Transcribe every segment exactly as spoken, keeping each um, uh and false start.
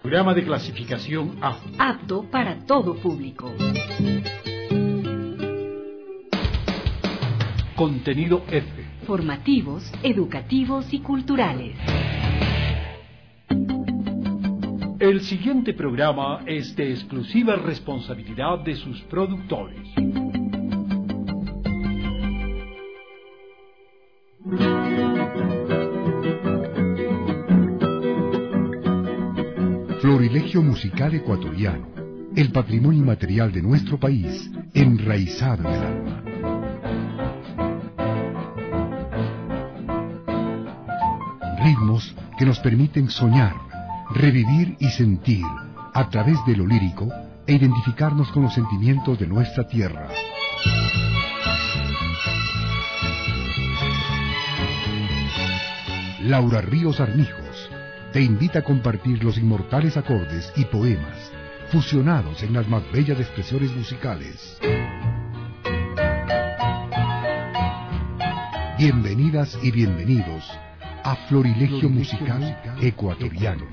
Programa de clasificación A. Apto para todo público. Contenido F. Formativos, educativos y culturales. El siguiente programa es de exclusiva responsabilidad de sus productores. Florilegio musical ecuatoriano, el patrimonio inmaterial de nuestro país, enraizado en el alma. Ritmos que nos permiten soñar, revivir y sentir a través de lo lírico e identificarnos con los sentimientos de nuestra tierra. Laura Ríos Armijos te invita a compartir los inmortales acordes y poemas fusionados en las más bellas expresiones musicales. Bienvenidas y bienvenidos a Florilegio Musical Ecuatoriano.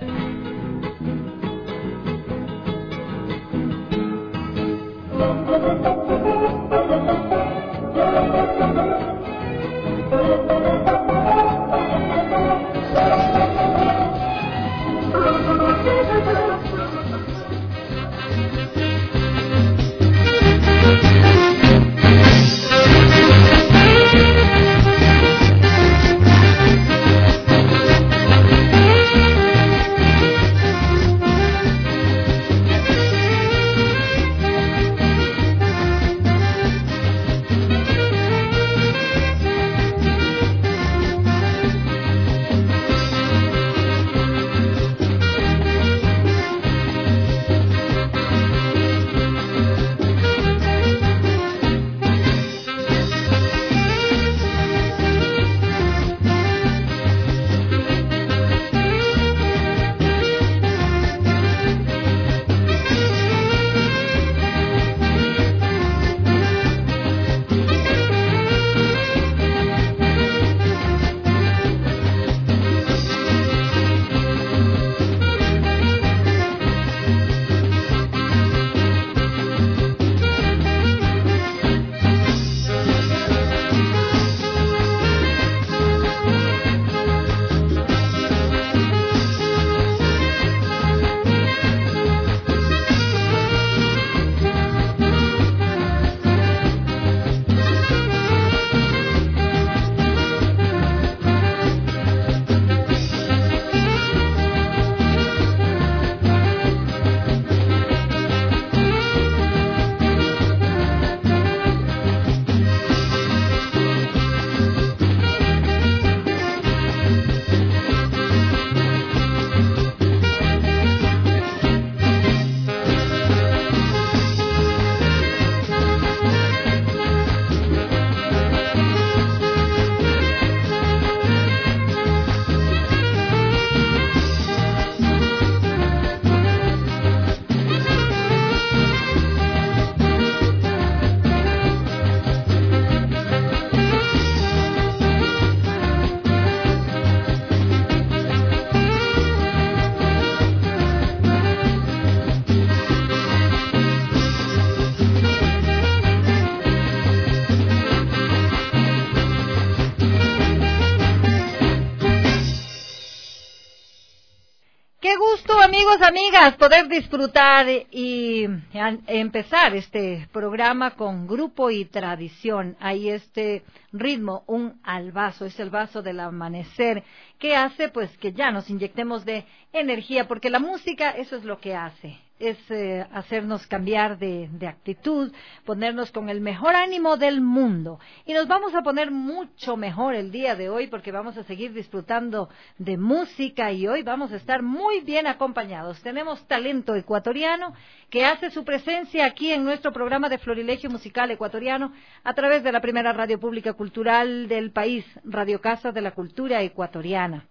Amigos, amigas, poder disfrutar y empezar este programa con grupo y tradición. Hay este ritmo, un albazo, es el vaso del amanecer, que hace pues que ya nos inyectemos de energía, porque la música eso es lo que hace, es eh, hacernos cambiar de, de actitud, ponernos con el mejor ánimo del mundo. Y nos vamos a poner mucho mejor el día de hoy porque vamos a seguir disfrutando de música y hoy vamos a estar muy bien acompañados. Tenemos talento ecuatoriano que hace su presencia aquí en nuestro programa de Florilegio Musical Ecuatoriano a través de la primera radio pública cultural del país, Radio Casa de la Cultura Ecuatoriana,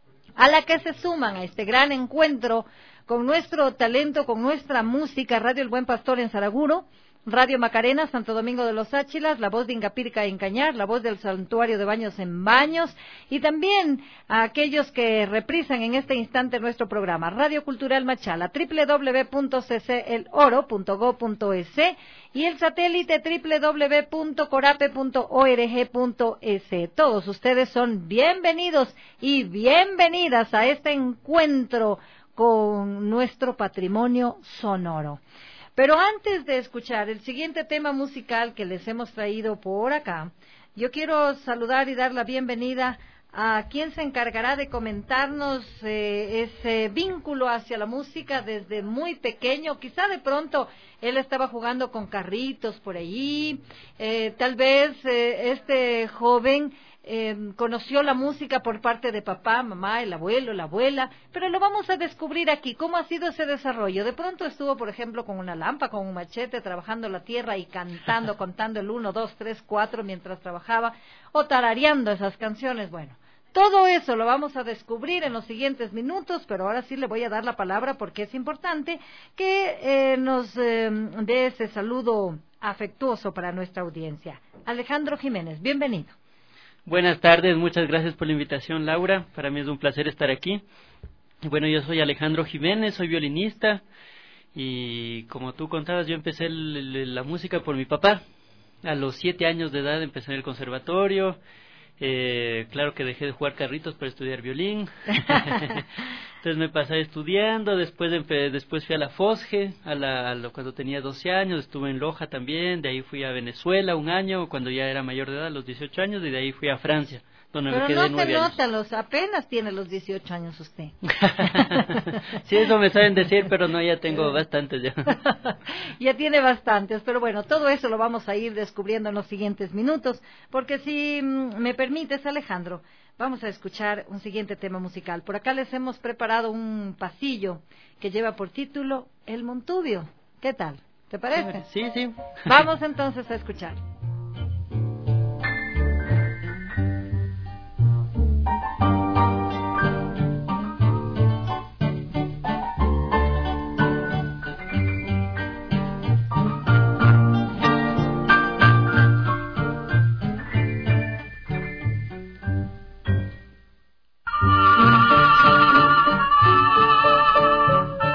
a la que se suman a este gran encuentro con nuestro talento, con nuestra música, Radio El Buen Pastor en Saraguro, Radio Macarena, Santo Domingo de los Áchilas, la voz de Ingapirca en Cañar, la voz del Santuario de Baños en Baños, y también a aquellos que reprisan en este instante nuestro programa, Radio Cultural Machala, doble u doble u doble u punto c c el oro punto gob punto es y el satélite doble u doble u doble u punto corape punto org punto es. Todos ustedes son bienvenidos y bienvenidas a este encuentro con nuestro patrimonio sonoro. Pero antes de escuchar el siguiente tema musical que les hemos traído por acá, yo quiero saludar y dar la bienvenida a quien se encargará de comentarnos eh, ese vínculo hacia la música desde muy pequeño. Quizá de pronto él estaba jugando con carritos por ahí, eh, tal vez eh, este joven Eh, conoció la música por parte de papá, mamá, el abuelo, la abuela, pero lo vamos a descubrir aquí, cómo ha sido ese desarrollo. De pronto estuvo, por ejemplo, con una lampa, con un machete, trabajando la tierra y cantando, contando el uno, dos, tres, cuatro mientras trabajaba, o tarareando esas canciones. Bueno, todo eso lo vamos a descubrir en los siguientes minutos, pero ahora sí le voy a dar la palabra porque es importante que eh, nos eh, dé ese saludo afectuoso para nuestra audiencia. Alejandro Jiménez, bienvenido. Buenas tardes, muchas gracias por la invitación, Laura. Para mí es un placer estar aquí. Bueno, yo soy Alejandro Jiménez, soy violinista y como tú contabas, yo empecé el, el, la música por mi papá. A los siete años de edad empecé en el conservatorio. Eh, claro que dejé de jugar carritos para estudiar violín. Entonces me pasé estudiando, después empe- después fui a la Fosge, a la, a lo, cuando tenía doce años, estuve en Loja también, de ahí fui a Venezuela un año, cuando ya era mayor de edad, a los dieciocho años, y de ahí fui a Francia, donde Pero me quedé no nueve se años. nota, los, apenas tiene los dieciocho años usted. Sí, eso me saben decir, pero no, ya tengo bastantes ya. Ya tiene bastantes, pero bueno, todo eso lo vamos a ir descubriendo en los siguientes minutos, porque si mm, me permites, Alejandro, vamos a escuchar un siguiente tema musical. Por acá les hemos preparado un pasillo que lleva por título El Montubio. ¿Qué tal? ¿Te parece? Sí, sí. Vamos entonces a escuchar.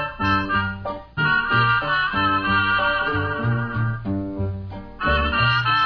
Thank you.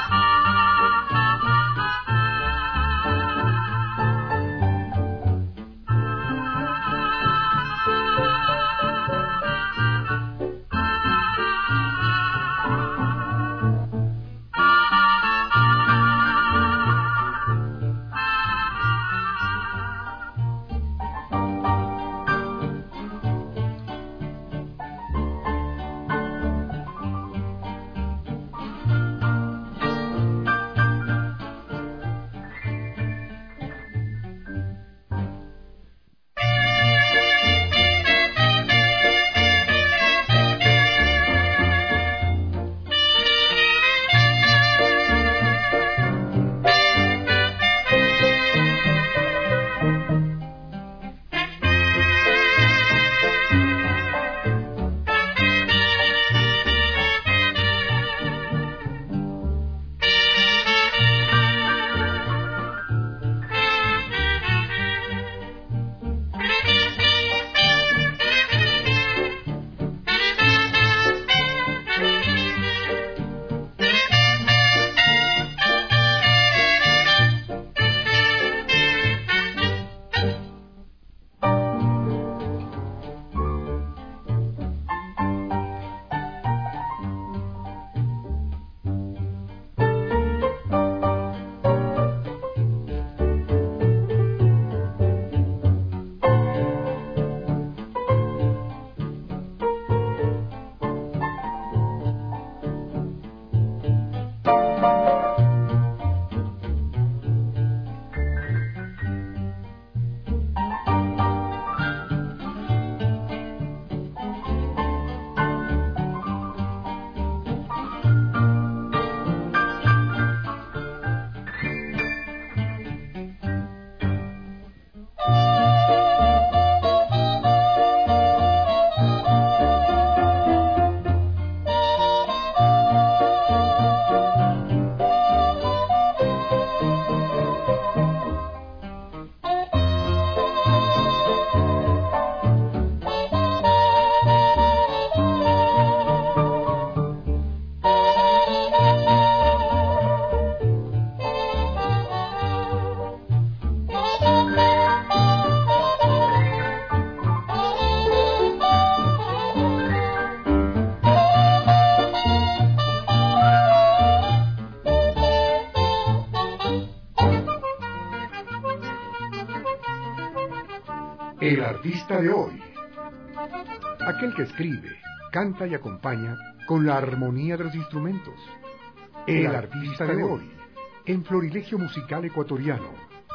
artista de hoy. Aquel que escribe, canta y acompaña con la armonía de los instrumentos. El artista de hoy, en Florilegio Musical Ecuatoriano.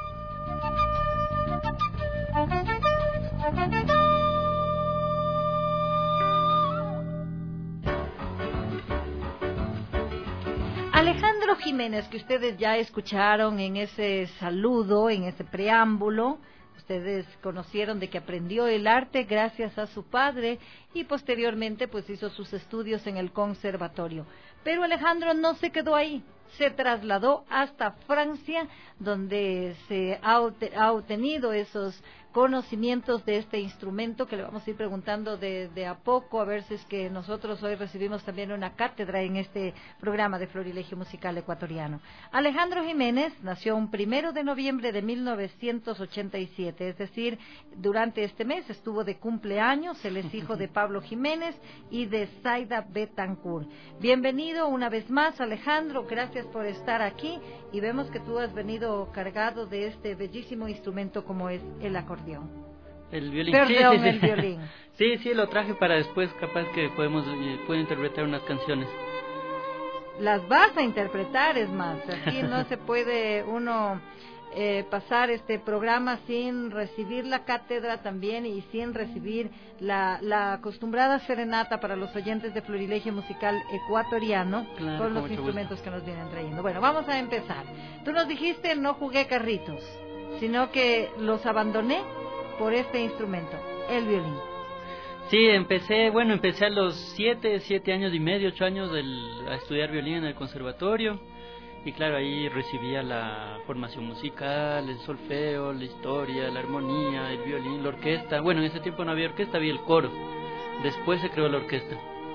Alejandro Jiménez, que ustedes ya escucharon en ese saludo, en ese preámbulo, ustedes conocieron de que aprendió el arte gracias a su padre y posteriormente pues hizo sus estudios en el conservatorio. Pero Alejandro no se quedó ahí, se trasladó hasta Francia, donde se ha, ha obtenido esos conocimientos de este instrumento que le vamos a ir preguntando de, de a poco, a ver si es que nosotros hoy recibimos también una cátedra en este programa de Florilegio Musical Ecuatoriano. Alejandro Jiménez nació un primero de noviembre de mil novecientos ochenta y siete, es decir, durante este mes estuvo de cumpleaños. Él es hijo de Pablo Jiménez y de Zaida Betancourt. Bienvenido una vez más, Alejandro, gracias por estar aquí, y vemos que tú has venido cargado de este bellísimo instrumento como es el acordeón. El violín. Perdón, sí, sí, sí. el violín. Sí, sí, lo traje para después, capaz que podemos puedo interpretar unas canciones. Las vas a interpretar, es más. Aquí no se puede uno eh, pasar este programa sin recibir la cátedra también y sin recibir la, la acostumbrada serenata para los oyentes de Florilegio Musical Ecuatoriano, claro, con los con instrumentos gusto. que nos vienen trayendo. Bueno, vamos a empezar. Tú nos dijiste no jugué carritos, sino que los abandoné por este instrumento, el violín. Sí, empecé, bueno, empecé a los siete, siete años y medio, ocho años del, a estudiar violín en el conservatorio, y claro, ahí recibía la formación musical, el solfeo, la historia, la armonía, el violín, la orquesta. Bueno, en ese tiempo no había orquesta, había el coro, después se creó la orquesta.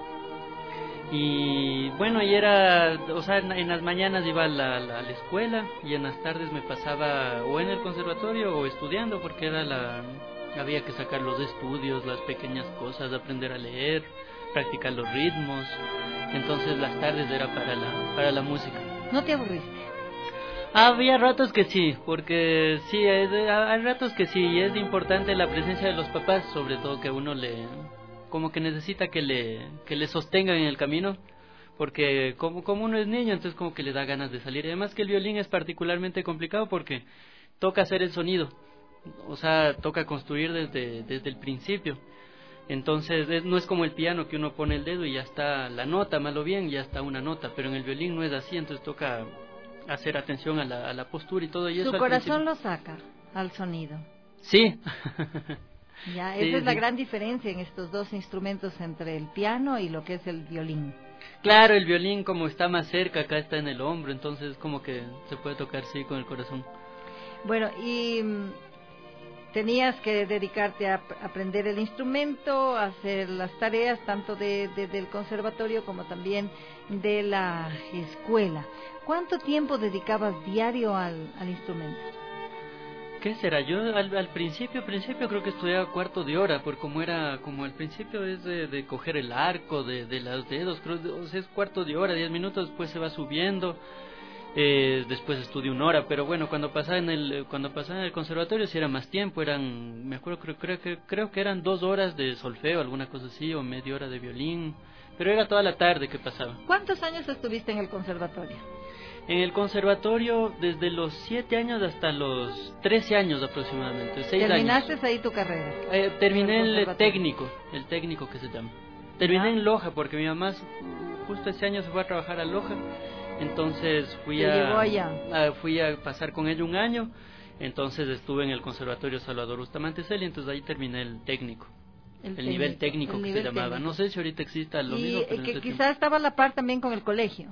Y bueno, y era, o sea, en, en las mañanas iba a la, la, a la escuela, y en las tardes me pasaba o en el conservatorio o estudiando, porque era la, había que sacar los estudios, las pequeñas cosas, aprender a leer, practicar los ritmos. Entonces las tardes era para la, para la música. ¿No te aburriste? Había ratos que sí, porque sí, es, hay ratos que sí, y es importante la presencia de los papás, sobre todo que uno le... como que necesita que le que le sostengan en el camino, porque como como uno es niño, entonces como que le da ganas de salir. Además que el violín es particularmente complicado porque toca hacer el sonido, o sea, toca construir desde desde el principio. Entonces es, no es como el piano que uno pone el dedo y ya está la nota, mal o bien, ya está una nota, pero en el violín no es así, entonces toca hacer atención a la, a la postura y todo. Y Su eso corazón lo saca al sonido. Sí. Ya, sí, esa es sí. la gran diferencia en estos dos instrumentos entre el piano y lo que es el violín. Claro, el violín como está más cerca, acá está en el hombro, entonces como que se puede tocar sí con el corazón. Bueno, y mm, tenías que dedicarte a ap- aprender el instrumento, a hacer las tareas tanto de, de- del conservatorio como también de la escuela. ¿Cuánto tiempo dedicabas diario al, al instrumento? ¿Qué será? Yo al, al principio, principio creo que estudiaba cuarto de hora, porque como era, como al principio es de, de coger el arco, de, de los dedos, creo que o sea, es cuarto de hora, diez minutos, después se va subiendo, eh, después estudio una hora, pero bueno, cuando pasaba en el, cuando pasaba en el conservatorio sí era más tiempo, eran, me acuerdo, creo, creo que, creo que eran dos horas de solfeo, alguna cosa así, o media hora de violín, pero era toda la tarde que pasaba. ¿Cuántos años estuviste en el conservatorio? En el conservatorio desde los siete años hasta los trece años aproximadamente, seis ¿Terminaste años. ahí tu carrera? Eh, terminé En el el conservatorio. técnico, el técnico que se llama. Terminé Ah. en Loja porque mi mamá justo ese año se fue a trabajar a Loja, entonces fui Te a, llevó allá. a fui a pasar con ella un año, entonces estuve en el conservatorio Salvador Bustamante Celi, entonces ahí terminé el técnico. El, el nivel técnico el que nivel se llamaba. técnico. No sé si ahorita exista lo y mismo, eh, pero en que ese quizás tiempo. estaba a la par también con el colegio.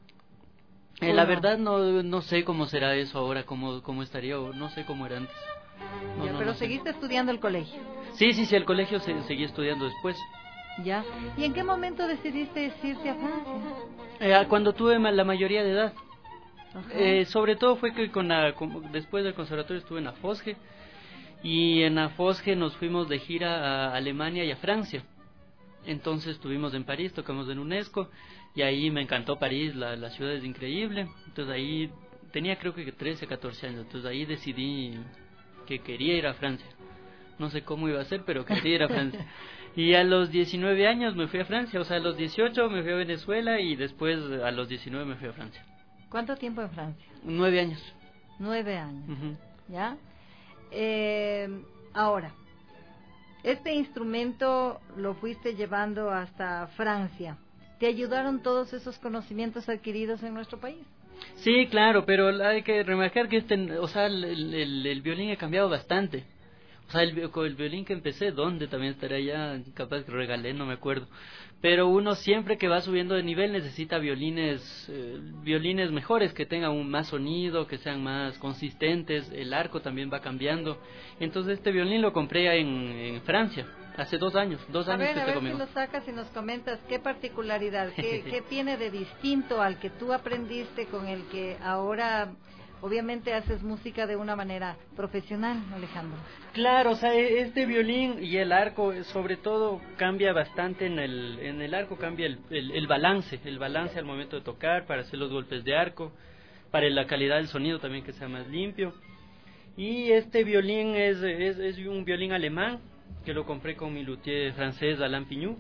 Eh, la ¿o no? verdad no no sé cómo será eso ahora, cómo cómo estaría, o no sé cómo era antes. No, Ya, no, pero no sé. seguiste estudiando el colegio. Sí, sí, sí, el colegio se, seguí estudiando después. Ya. ¿Y en qué momento decidiste irte a Francia? Eh, cuando tuve ma- la mayoría de edad. Ajá. Eh, sobre todo fue que con la, con- después del conservatorio estuve en Afosge, y en Afosge nos fuimos de gira a Alemania y a Francia. Entonces estuvimos en París, tocamos en UNESCO, y ahí me encantó París, la, la ciudad es increíble. Entonces ahí tenía creo que trece, catorce años, entonces ahí decidí que quería ir a Francia. no sé cómo iba a ser, pero quería ir a Francia. Y a los diecinueve años me fui a Francia, o sea, a los dieciocho me fui a Venezuela y después a los diecinueve me fui a Francia. ¿Cuánto tiempo en Francia? Nueve años. Nueve años, Uh-huh. ¿ya? Eh, ahora, este instrumento lo fuiste llevando hasta Francia. ¿Te ayudaron todos esos conocimientos adquiridos en nuestro país? Sí, claro, pero hay que remarcar que este, o sea, el, el, el violín ha cambiado bastante. O sea, el, con el violín que empecé, ¿dónde también estaría ya? Capaz que regalé, no me acuerdo. Pero uno siempre que va subiendo de nivel necesita violines, eh, violines mejores, que tengan un más sonido, que sean más consistentes. El arco también va cambiando. Entonces este violín lo compré en, en Francia, hace dos años, dos A años ver, que a esté ver conmigo. si lo sacas y nos comentas qué particularidad, qué, qué tiene de distinto al que tú aprendiste con el que ahora obviamente haces música de una manera profesional, Alejandro. Claro, o sea, este violín y el arco, sobre todo, cambia bastante en el en el arco, cambia el, el, el balance, el balance al momento de tocar, para hacer los golpes de arco, para la calidad del sonido también que sea más limpio. Y este violín es, es, es un violín alemán, que lo compré con mi luthier francés, Alain Pignou.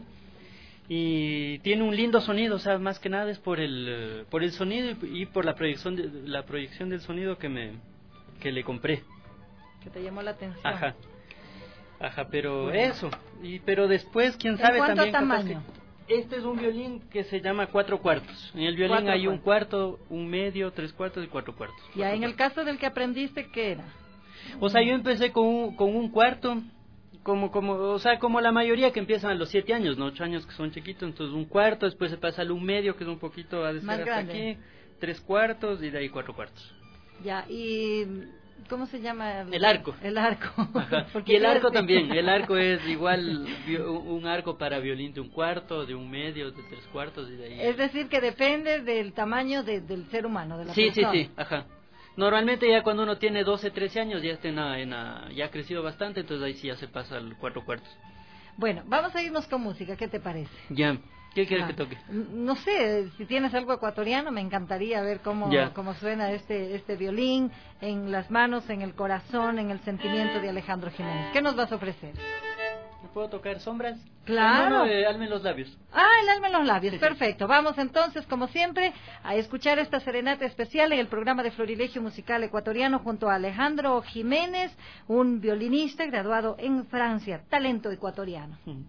Y tiene un lindo sonido, o sea, más que nada es por el por el sonido y, y por la proyección de, la proyección del sonido que me que le compré. Que te llamó la atención. Ajá. Ajá, pero bueno. Eso. Y pero después quién ¿En sabe cuánto también tamaño? Que, este es un violín que se llama cuatro cuartos. En el violín Cuatro hay un cuartos. cuarto, un medio, tres cuartos y cuatro cuartos. Ya, Cuatro en el cuartos. caso del que aprendiste, ¿qué era? O sea, yo empecé con un, con un cuarto, como como o sea, como la mayoría que empiezan a los siete años, no ocho años que son chiquitos, entonces un cuarto, después se pasa al un medio que es un poquito a Más hasta grande. aquí, tres cuartos y de ahí cuatro cuartos. Ya, y ¿cómo se llama? El arco. El arco. Ajá. Porque Y el yo arco decía- también, el arco es igual vio- un arco para violín de un cuarto, de un medio, de tres cuartos y de ahí. Es decir, que depende del tamaño de- del ser humano, de la Sí, sí, persona. sí, ajá. Normalmente ya cuando uno tiene doce, trece años ya está en la- en la- ya ha crecido bastante, entonces ahí sí ya se pasa al cuatro cuartos. Bueno, vamos a irnos con música, ¿qué te parece? Ya, ¿qué quieres Ah, que toque? n- No sé, si tienes algo ecuatoriano, me encantaría ver cómo, Ya. cómo suena este, este violín en las manos, en el corazón, en el sentimiento de Alejandro Jiménez. ¿Qué nos vas a ofrecer? ¿Me puedo tocar sombras? Claro. No, no, eh, alme los labios. Ah, el alma en los labios, Sí, sí. perfecto. Vamos entonces, como siempre, a escuchar esta serenata especial en el programa de Florilegio Musical Ecuatoriano junto a Alejandro Jiménez, un violinista graduado en Francia, talento ecuatoriano. Mm.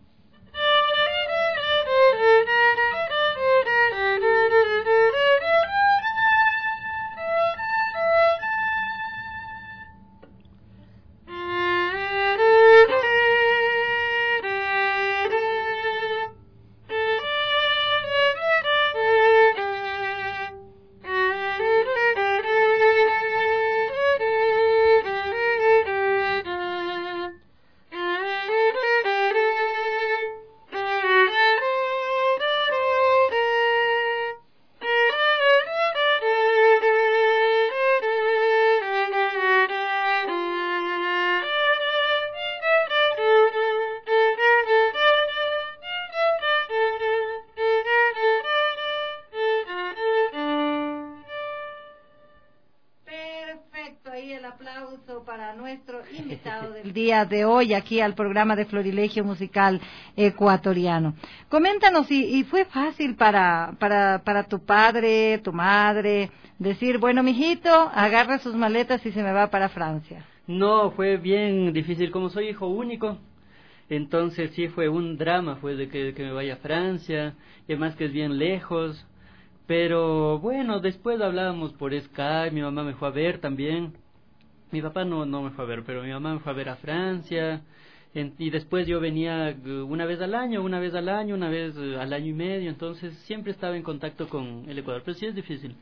Perfecto, ahí el aplauso para nuestro invitado del día de hoy aquí al programa de Florilegio Musical Ecuatoriano. Coméntanos, ¿y, y fue fácil para, para, para tu padre, tu madre, decir, bueno, mijito, agarra sus maletas y se me va para Francia? No, fue bien difícil, como soy hijo único, entonces sí fue un drama, fue de que, que me vaya a Francia, y además que es bien lejos, pero bueno, después hablábamos por Skype, mi mamá me fue a ver también, mi papá no, no me fue a ver, pero mi mamá me fue a ver a Francia, en, y después yo venía eh, una vez al año, una vez al año, una vez eh, al año y medio, entonces siempre estaba en contacto con el Ecuador, pero sí es difícil.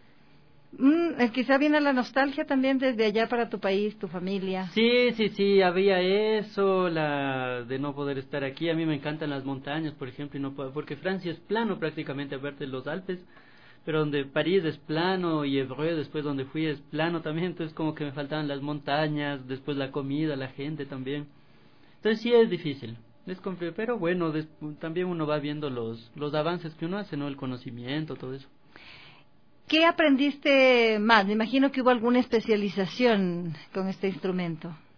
Mm, eh, quizá viene la nostalgia también desde allá para tu país, tu familia. Sí, sí, sí, había eso, la de no poder estar aquí. A mí me encantan las montañas, por ejemplo, y no puedo, porque Francia es plano prácticamente, aparte de los Alpes, pero donde París es plano y Évreux, después donde fui, es plano también, entonces como que me faltaban las montañas, después la comida, la gente también. Entonces sí es difícil, es complicado, pero bueno, des, también uno va viendo los, los avances que uno hace, ¿no? El conocimiento, todo eso. ¿Qué aprendiste más? Me imagino que hubo alguna especialización con este instrumento.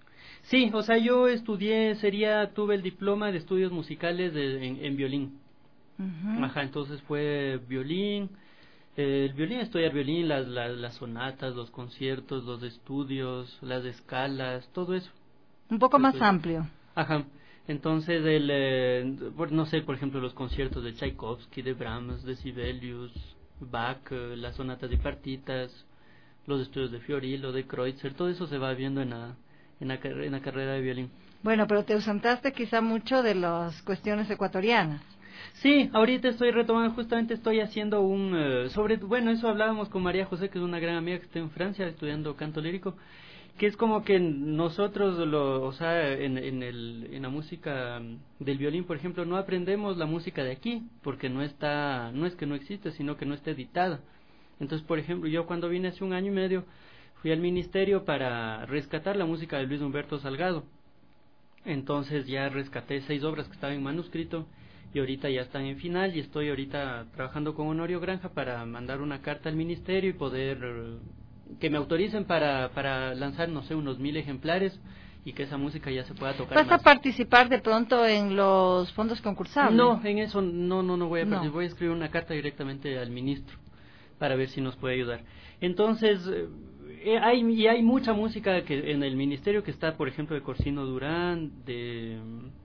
Sí, o sea, yo estudié, sería, tuve el diploma de estudios musicales de, en, en violín. Uh-huh. Ajá, entonces fue violín, eh, el violín, estudiar violín, las, las, las sonatas, los conciertos, los estudios, las escalas, todo eso. Un poco todo más eso. amplio. Ajá, entonces, el, eh, no sé, por ejemplo, los conciertos de Tchaikovsky, de Brahms, de Sibelius, Bach, eh, las sonatas y partitas, los estudios de Fiorillo, de Kreutzer, todo eso se va viendo en la, en la, en la carrera de violín. Bueno, pero te ausentaste quizá mucho de las cuestiones ecuatorianas. Sí, ahorita estoy retomando, justamente estoy haciendo un, uh, sobre, bueno, eso hablábamos con María José, que es una gran amiga que está en Francia estudiando canto lírico, que es como que nosotros, lo, o sea, en, en, el, en la música del violín, por ejemplo, no aprendemos la música de aquí, porque no está, no es que no existe, sino que no está editada. Entonces, por ejemplo, yo cuando vine hace un año y medio, fui al ministerio para rescatar la música de Luis Humberto Salgado. Entonces ya rescaté seis obras que estaban en manuscrito, y ahorita ya están en final, y estoy ahorita trabajando con Honorio Granja para mandar una carta al ministerio y poder que me autoricen para, para lanzar, no sé, unos mil ejemplares y que esa música ya se pueda tocar. ¿Vas más. a participar de pronto en los fondos concursables? No, en eso no, no, no voy a participar. No. Voy a escribir una carta directamente al ministro para ver si nos puede ayudar. Entonces, eh, hay y hay mucha música que en el ministerio que está, por ejemplo, de Corsino Durán, de,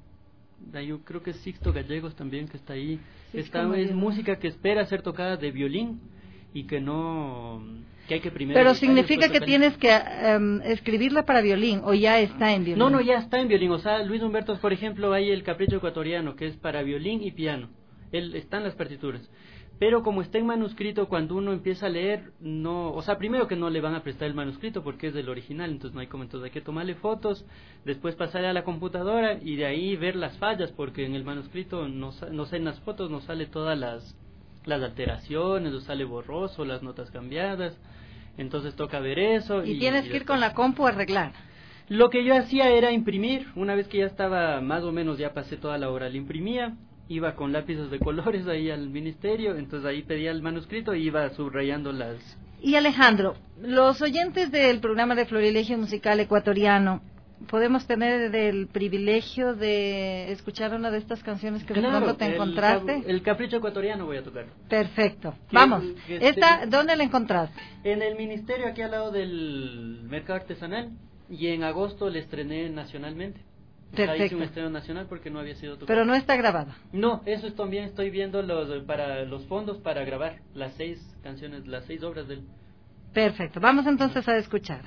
de yo creo que es Sixto Gallegos también que está ahí. Sí, está, es bien. música que espera ser tocada de violín y que no... que hay que primero Pero editar, significa que tocar. tienes que um, escribirla para violín, o ya está en violín. No, no, ya está en violín. O sea, Luis Humberto, por ejemplo, hay el Capricho Ecuatoriano, que es para violín y piano. Él está en las partituras. Pero como está en manuscrito, cuando uno empieza a leer, no, o sea, primero que no le van a prestar el manuscrito porque es del original, entonces no hay como, entonces hay que tomarle fotos, después pasarle a la computadora y de ahí ver las fallas, porque en el manuscrito, no, no sé, en las fotos no sale todas las, las alteraciones, no sale borroso, las notas cambiadas, entonces toca ver eso. Y, y tienes y que ir después... con la compu a arreglar. Lo que yo hacía era imprimir, una vez que ya estaba más o menos, ya pasé toda la obra, la imprimía, iba con lápices de colores ahí al ministerio, entonces ahí pedía el manuscrito y iba subrayando las... Y Alejandro, los oyentes del programa de Florilegio Musical Ecuatoriano, ¿podemos tener el privilegio de escuchar una de estas canciones que Claro, de pronto te el, encontraste? El Capricho Ecuatoriano voy a tocar. Perfecto, Que- vamos. que Esta, este- ¿dónde la encontraste? En el ministerio, aquí al lado del mercado artesanal, y en agosto le estrené nacionalmente. O sea, hice Perfecto. un estreno nacional porque no había sido tocado. Pero no está grabada. No, eso es también, estoy viendo los para los fondos para grabar las seis canciones, las seis obras del... Perfecto, vamos entonces a escuchar.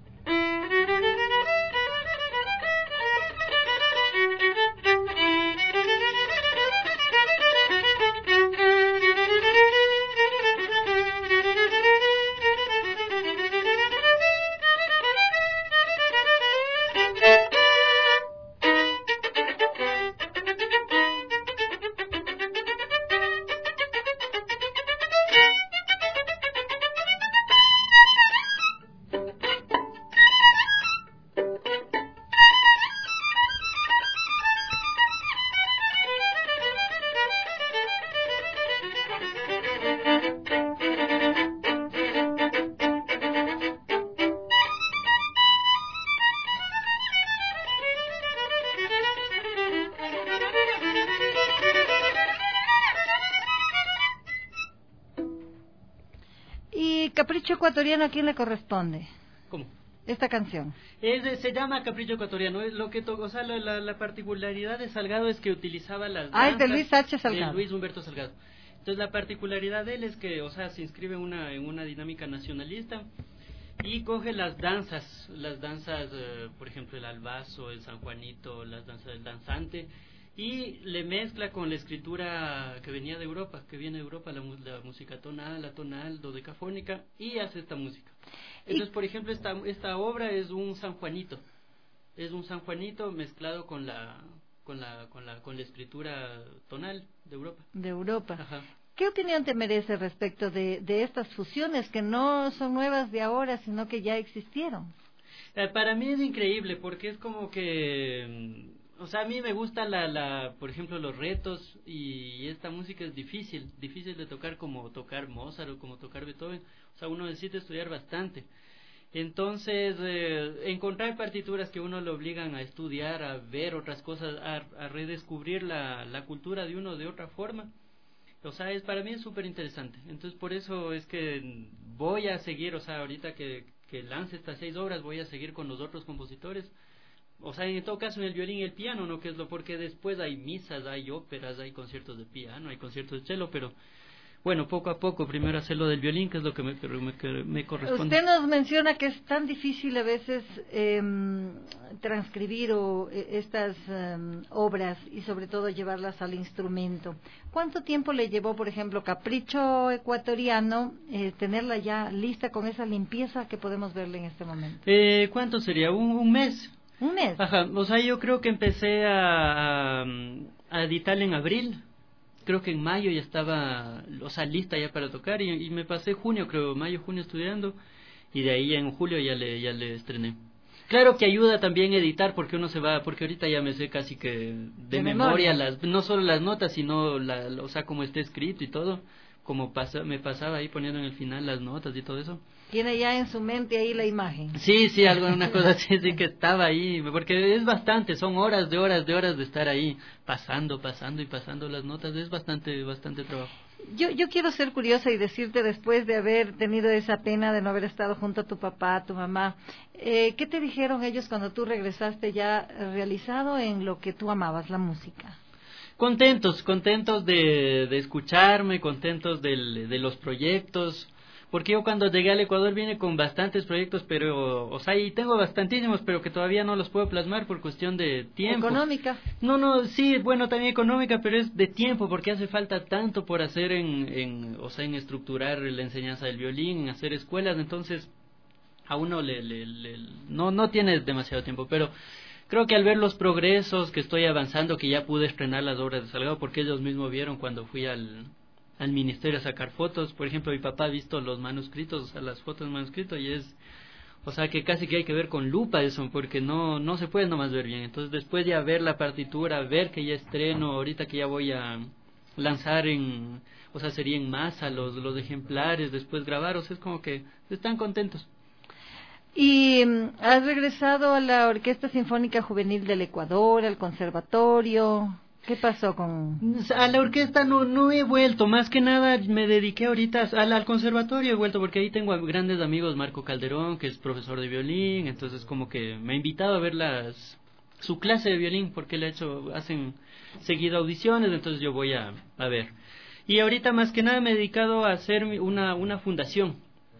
¿Y Capricho Ecuatoriano a quién le corresponde ¿Cómo? esta canción? Es de- se llama Capricho Ecuatoriano. Es lo que to- o sea, la, la, la particularidad de Salgado es que utilizaba las Ah, es de danzas Luis H. Salgado. de Luis Humberto Salgado. Entonces la particularidad de él es que, o sea, se inscribe en una en una dinámica nacionalista y coge las danzas, las danzas, eh, por ejemplo, el albazo, el San Juanito, las danzas del danzante, y le mezcla con la escritura que venía de Europa, que viene de Europa, la, mu- la música tonal, la tonal, dodecafónica, y hace esta música. Entonces, por ejemplo, esta esta obra es un San Juanito, es un San Juanito mezclado con la con la con la con la escritura tonal de Europa. De Europa. Ajá. ¿Qué opinión te merece respecto de, de estas fusiones que no son nuevas de ahora, sino que ya existieron? Eh, Para mí es increíble porque es como que, mm, o sea, a mí me gusta la, la, por ejemplo, los retos y esta música es difícil, difícil de tocar como tocar Mozart o como tocar Beethoven, o sea, uno necesita estudiar bastante. Entonces, eh, encontrar partituras que uno le obligan a estudiar, a ver otras cosas, a, a redescubrir la, la cultura de uno de otra forma, o sea, es para mí es súper interesante. Entonces, por eso es que voy a seguir, o sea, ahorita que, que lance estas seis obras, voy a seguir con los otros compositores. O sea, en todo caso en el violín y el piano, ¿no? Que es lo porque después hay misas, hay óperas, hay conciertos de piano, hay conciertos de cello, pero bueno, poco a poco, primero hacerlo del violín, que es lo que me, me, me corresponde. Usted nos menciona que es tan difícil a veces eh, transcribir o, eh, estas eh, obras y sobre todo llevarlas al instrumento. ¿Cuánto tiempo le llevó, por ejemplo, Capricho Ecuatoriano, eh, tenerla ya lista con esa limpieza que podemos verle en este momento? Eh, ¿Cuánto sería? ¿Un, un mes? Un mes. Ajá, o sea, yo creo que empecé a, a, a editarla en abril. Creo que en mayo ya estaba, o sea, lista ya para tocar y, y me pasé junio, creo, mayo, junio estudiando y de ahí en julio ya le ya le estrené. Claro que ayuda también editar porque uno se va, porque ahorita ya me sé casi que de, de memoria, memoria las no solo las notas, sino la, o sea, como está escrito y todo, como pasa, me pasaba ahí poniendo en el final las notas y todo eso. Tiene ya en su mente ahí la imagen. Sí, sí, algo, una cosa así, sí que estaba ahí, porque es bastante, son horas de horas de horas de estar ahí pasando, pasando y pasando las notas, es bastante, bastante trabajo. Yo, yo quiero ser curiosa y decirte, después de haber tenido esa pena de no haber estado junto a tu papá, a tu mamá, eh, ¿qué te dijeron ellos cuando tú regresaste ya realizado en lo que tú amabas, la música? Contentos, contentos de, de escucharme, contentos del, de los proyectos. Porque yo cuando llegué al Ecuador vine con bastantes proyectos, pero, o sea, y tengo bastantísimos, pero que todavía no los puedo plasmar por cuestión de tiempo. ¿Económica? No, no, sí, bueno, también económica, pero es de tiempo, porque hace falta tanto por hacer en, en o sea, en estructurar la enseñanza del violín, en hacer escuelas, entonces a uno le, le, le no, no tiene demasiado tiempo, pero creo que al ver los progresos que estoy avanzando, que ya pude estrenar las obras de Salgado, porque ellos mismos vieron cuando fui al... al ministerio a sacar fotos. Por ejemplo, mi papá ha visto los manuscritos, o sea, las fotos de manuscrito, y es, o sea, que casi que hay que ver con lupa eso, porque no no se puede nomás ver bien. Entonces, después ya ver la partitura, ver que ya estreno, ahorita que ya voy a lanzar en, o sea, sería en masa los, los ejemplares, después grabar, o sea, es como que están contentos. ¿Y has regresado a la Orquesta Sinfónica Juvenil del Ecuador, al conservatorio? ¿Qué pasó con...? A la orquesta no no he vuelto, más que nada me dediqué ahorita al, al conservatorio, he vuelto porque ahí tengo a grandes amigos, Marco Calderón, que es profesor de violín, entonces como que me ha invitado a ver las su clase de violín, porque le ha hecho, hacen seguido audiciones, entonces yo voy a, a ver. Y ahorita más que nada me he dedicado a hacer una, una fundación,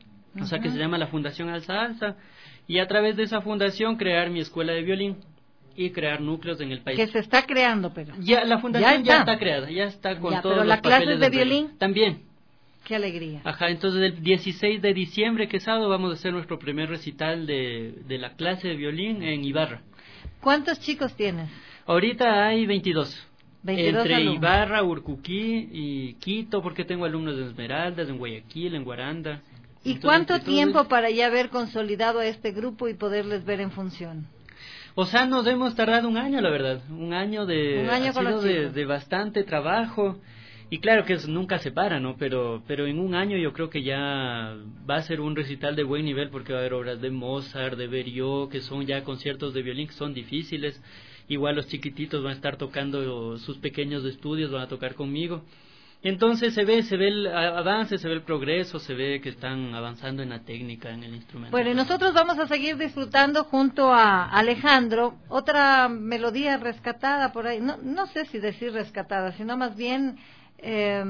o sea, que se llama la Fundación Alza Alza, y a través de esa fundación crear mi escuela de violín y crear núcleos en el país. Que se está creando, pero... Ya, la fundación ya está, ya está creada, ya está con ya, todos los papeles. ¿Pero las clases de violín? También. Qué alegría. Ajá, entonces el dieciséis de diciembre, que es sábado, vamos a hacer nuestro primer recital de, de la clase de violín en Ibarra. ¿Cuántos chicos tienes? Ahorita hay veintidós. veintidós Entre alumnos. Ibarra, Urcuquí y Quito, porque tengo alumnos de Esmeraldas, en Guayaquil, en Guaranda. ¿Y entonces, cuánto tiempo para ya haber consolidado a este grupo y poderles ver en función? O sea, nos hemos tardado un año, la verdad, un año de, un año ha con sido los de, de bastante trabajo, y claro que eso nunca se para, ¿no? Pero, pero en un año yo creo que ya va a ser un recital de buen nivel, porque va a haber obras de Mozart, de Berio, que son ya conciertos de violín que son difíciles. Igual los chiquititos van a estar tocando sus pequeños estudios, van a tocar conmigo. Entonces se ve, se ve el avance, se ve el progreso, se ve que están avanzando en la técnica, en el instrumento. Bueno, y nosotros vamos a seguir disfrutando junto a Alejandro otra melodía rescatada por ahí, no, no sé si decir rescatada, sino más bien eh,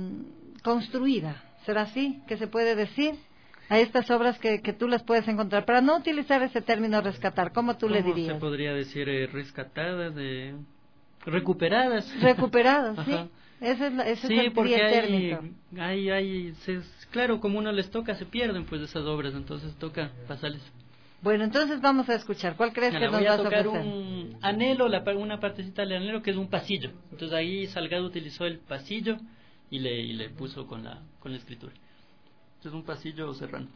construida, ¿será así que se puede decir? A estas obras que, que tú las puedes encontrar, para no utilizar ese término rescatar, ¿cómo tú ¿Cómo le dirías? se podría decir eh, rescatadas, de recuperadas? Recuperadas, sí. Ese es, la, ese sí, es el porque término. hay, hay, hay se, claro, como uno les toca, se pierden pues esas obras, entonces toca pasarles. Bueno, entonces vamos a escuchar. ¿Cuál crees Ahora, que nos voy a vas a tocar ofrecer? un anhelo, la, una partecita de anhelo que es un pasillo. Entonces ahí Salgado utilizó el pasillo y le, y le puso con la, con la escritura. Entonces un pasillo serrano.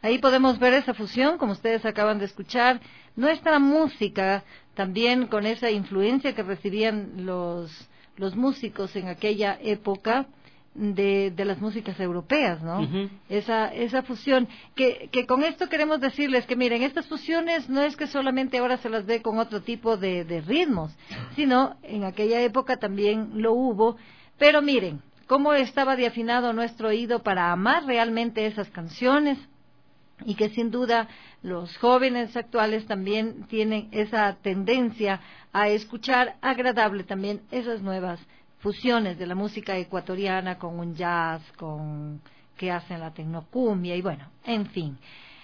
Ahí podemos ver esa fusión, como ustedes acaban de escuchar, nuestra música también con esa influencia que recibían los, los músicos en aquella época de, de las músicas europeas, ¿no? Uh-huh. Esa, esa fusión, que, que con esto queremos decirles que miren, estas fusiones no es que solamente ahora se las ve con otro tipo de, de ritmos, sino en aquella época también lo hubo, pero miren, cómo estaba de afinado nuestro oído para amar realmente esas canciones, y que sin duda los jóvenes actuales también tienen esa tendencia a escuchar agradable también esas nuevas fusiones de la música ecuatoriana con un jazz, con que hacen la tecnocumbia y bueno, en fin.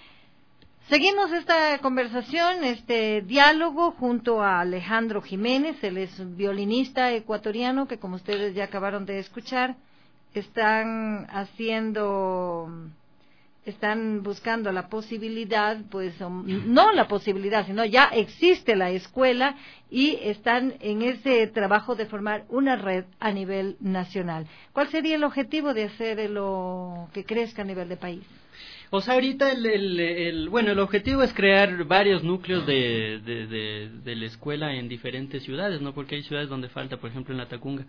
Seguimos esta conversación, este diálogo junto a Alejandro Jiménez, él es un violinista ecuatoriano que como ustedes ya acabaron de escuchar, están haciendo... están buscando la posibilidad, pues no la posibilidad, sino ya existe la escuela y están en ese trabajo de formar una red a nivel nacional. ¿Cuál sería el objetivo de hacer lo que crezca a nivel de país? O sea, ahorita el, el, el bueno, el objetivo es crear varios núcleos de, de, de, de la escuela en diferentes ciudades, ¿no? Porque hay ciudades donde falta, por ejemplo, en La Tacunga.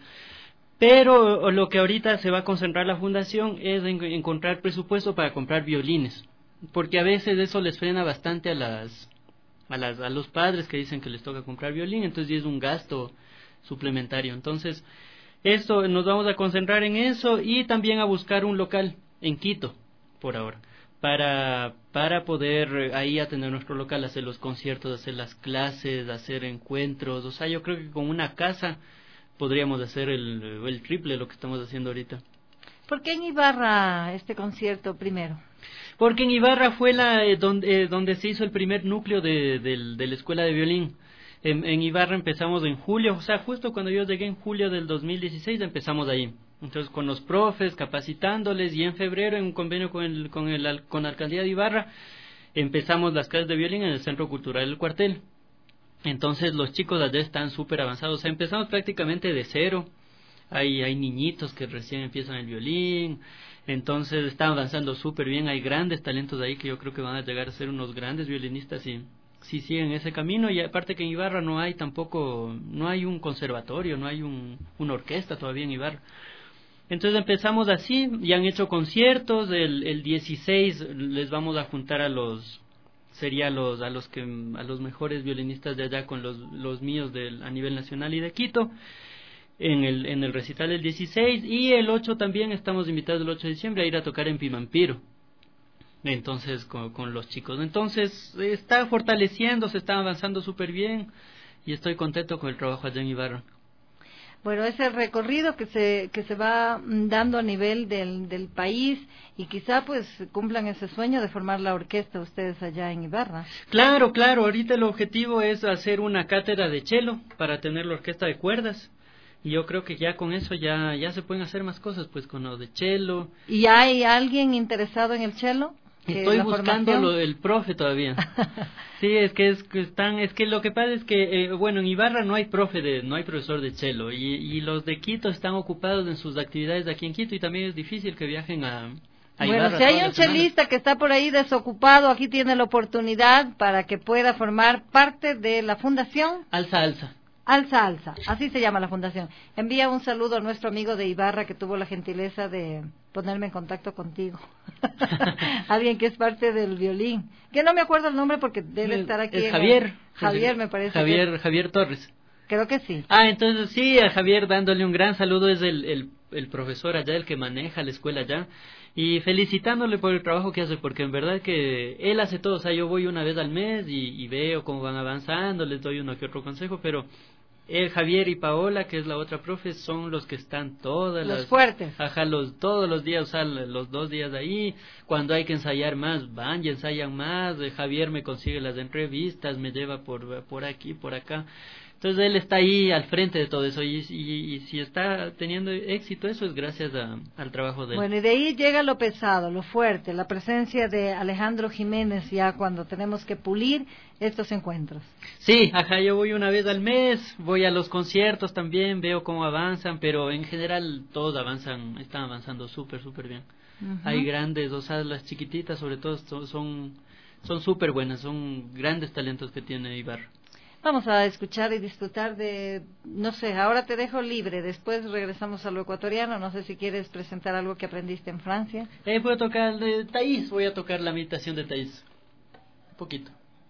Pero lo que ahorita se va a concentrar la fundación es en encontrar presupuesto para comprar violines, porque a veces eso les frena bastante a las a las a los padres que dicen que les toca comprar violín, entonces es un gasto suplementario. Entonces, esto nos vamos a concentrar en eso y también a buscar un local en Quito por ahora, para para poder ahí atender nuestro local, hacer los conciertos, hacer las clases, hacer encuentros. O sea, yo creo que con una casa podríamos hacer el, el triple de lo que estamos haciendo ahorita. ¿Por qué en Ibarra este concierto primero? Porque en Ibarra fue la eh, donde, eh, donde se hizo el primer núcleo de, de, de la escuela de violín. En, en Ibarra empezamos en julio, o sea, justo cuando yo llegué en julio del dos mil dieciséis empezamos ahí. Entonces con los profes, capacitándoles, y en febrero en un convenio con, el, con, el, con la alcaldía de Ibarra empezamos las clases de violín en el Centro Cultural del Cuartel. Entonces los chicos allá están súper avanzados, o sea, empezamos prácticamente de cero, hay, hay niñitos que recién empiezan el violín, entonces están avanzando súper bien, hay grandes talentos ahí que yo creo que van a llegar a ser unos grandes violinistas si, si siguen ese camino, y aparte que en Ibarra no hay tampoco, no hay un conservatorio, no hay un, una orquesta todavía en Ibarra. Entonces empezamos así, y han hecho conciertos, el, el dieciséis les vamos a juntar a los... sería a los a los que a los mejores violinistas de allá con los los míos del a nivel nacional y de Quito en el en el recital del dieciséis, y el ocho también estamos invitados el ocho de diciembre a ir a tocar en Pimampiro, entonces con, con los chicos. Entonces está fortaleciendo, se está avanzando súper bien y estoy contento con el trabajo allá en Ibarra. Bueno, es el recorrido que se que se va dando a nivel del, del país, y quizá pues cumplan ese sueño de formar la orquesta ustedes allá en Ibarra. Claro, claro, ahorita el objetivo es hacer una cátedra de cello para tener la orquesta de cuerdas, y yo creo que ya con eso ya ya se pueden hacer más cosas, pues con lo de cello. ¿Y hay alguien interesado en el cello? Estoy buscando lo, el profe todavía. Sí, es que es que están, es que lo que pasa es que eh, bueno, en Ibarra no hay profe de, no hay profesor de cello, y, y los de Quito están ocupados en sus actividades de aquí en Quito, y también es difícil que viajen a, a Bueno, Ibarra. Si hay un chelista que está por ahí desocupado, aquí tiene la oportunidad para que pueda formar parte de la fundación Alza Alza. Alza Alza, así se llama la fundación. Envía un saludo a nuestro amigo de Ibarra que tuvo la gentileza de ponerme en contacto contigo. Alguien que es parte del violín, que no me acuerdo el nombre porque debe es, estar aquí. Es Javier. El... Javier me parece. Javier, que... Javier Torres. Creo que sí. Ah, entonces sí, a Javier dándole un gran saludo, es el, el, el profesor allá, el que maneja la escuela allá, y felicitándole por el trabajo que hace, porque en verdad que él hace todo. O sea, yo voy una vez al mes y, y veo cómo van avanzando, les doy uno que otro consejo, pero él, Javier y Paola, que es la otra profe, son los que están todas los las... fuertes. Ajá, los, todos los días, o sea, los dos días ahí. Cuando hay que ensayar más, van y ensayan más. Javier me consigue las entrevistas, me lleva por, por aquí, por acá. Entonces él está ahí al frente de todo eso, y, y, y si está teniendo éxito eso es gracias a, al trabajo de él. Bueno, y de ahí llega lo pesado, lo fuerte, la presencia de Alejandro Jiménez ya cuando tenemos que pulir estos encuentros. Sí, ajá, yo voy una vez al mes, voy a los conciertos también, veo cómo avanzan, pero en general todos avanzan, están avanzando súper, súper bien. uh-huh. hay grandes, o sea, las chiquititas sobre todo son son súper buenas, son grandes talentos que tiene Ibarra. Vamos a escuchar y disfrutar de, no sé, ahora te dejo libre, después regresamos a lo ecuatoriano, no sé si quieres presentar algo que aprendiste en Francia. Eh, voy a tocar de Thaís, voy a tocar la imitación de Thaís, un poquito.